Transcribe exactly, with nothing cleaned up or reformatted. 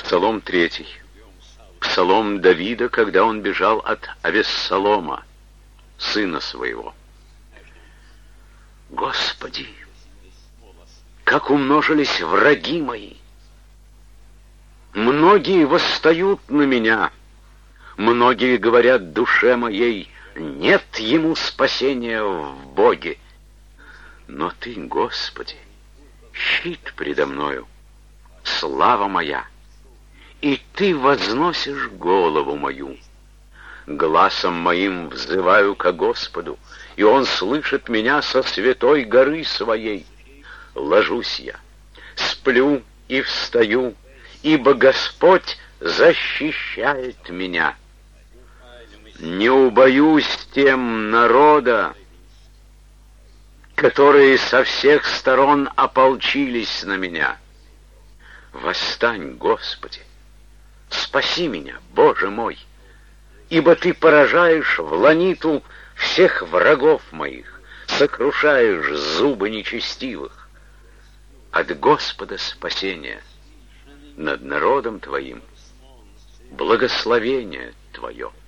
Псалом третий. Псалом Давида, когда он бежал от Авессалома, сына своего. Господи, как умножились враги мои! Многие восстают на меня, многие говорят душе моей: нет ему спасения в Боге. Но Ты, Господи, щит предо мною, слава моя, и Ты возносишь голову мою. Гласом моим взываю ко Господу, и Он слышит меня со святой горы своей. Ложусь я, сплю и встаю, ибо Господь защищает меня. Не убоюсь тем народа, которые со всех сторон ополчились на меня. Восстань, Господи, спаси меня, Боже мой, ибо Ты поражаешь в ланиту всех врагов моих, сокрушаешь зубы нечестивых. От Господа спасение, над народом Твоим благословение Твое.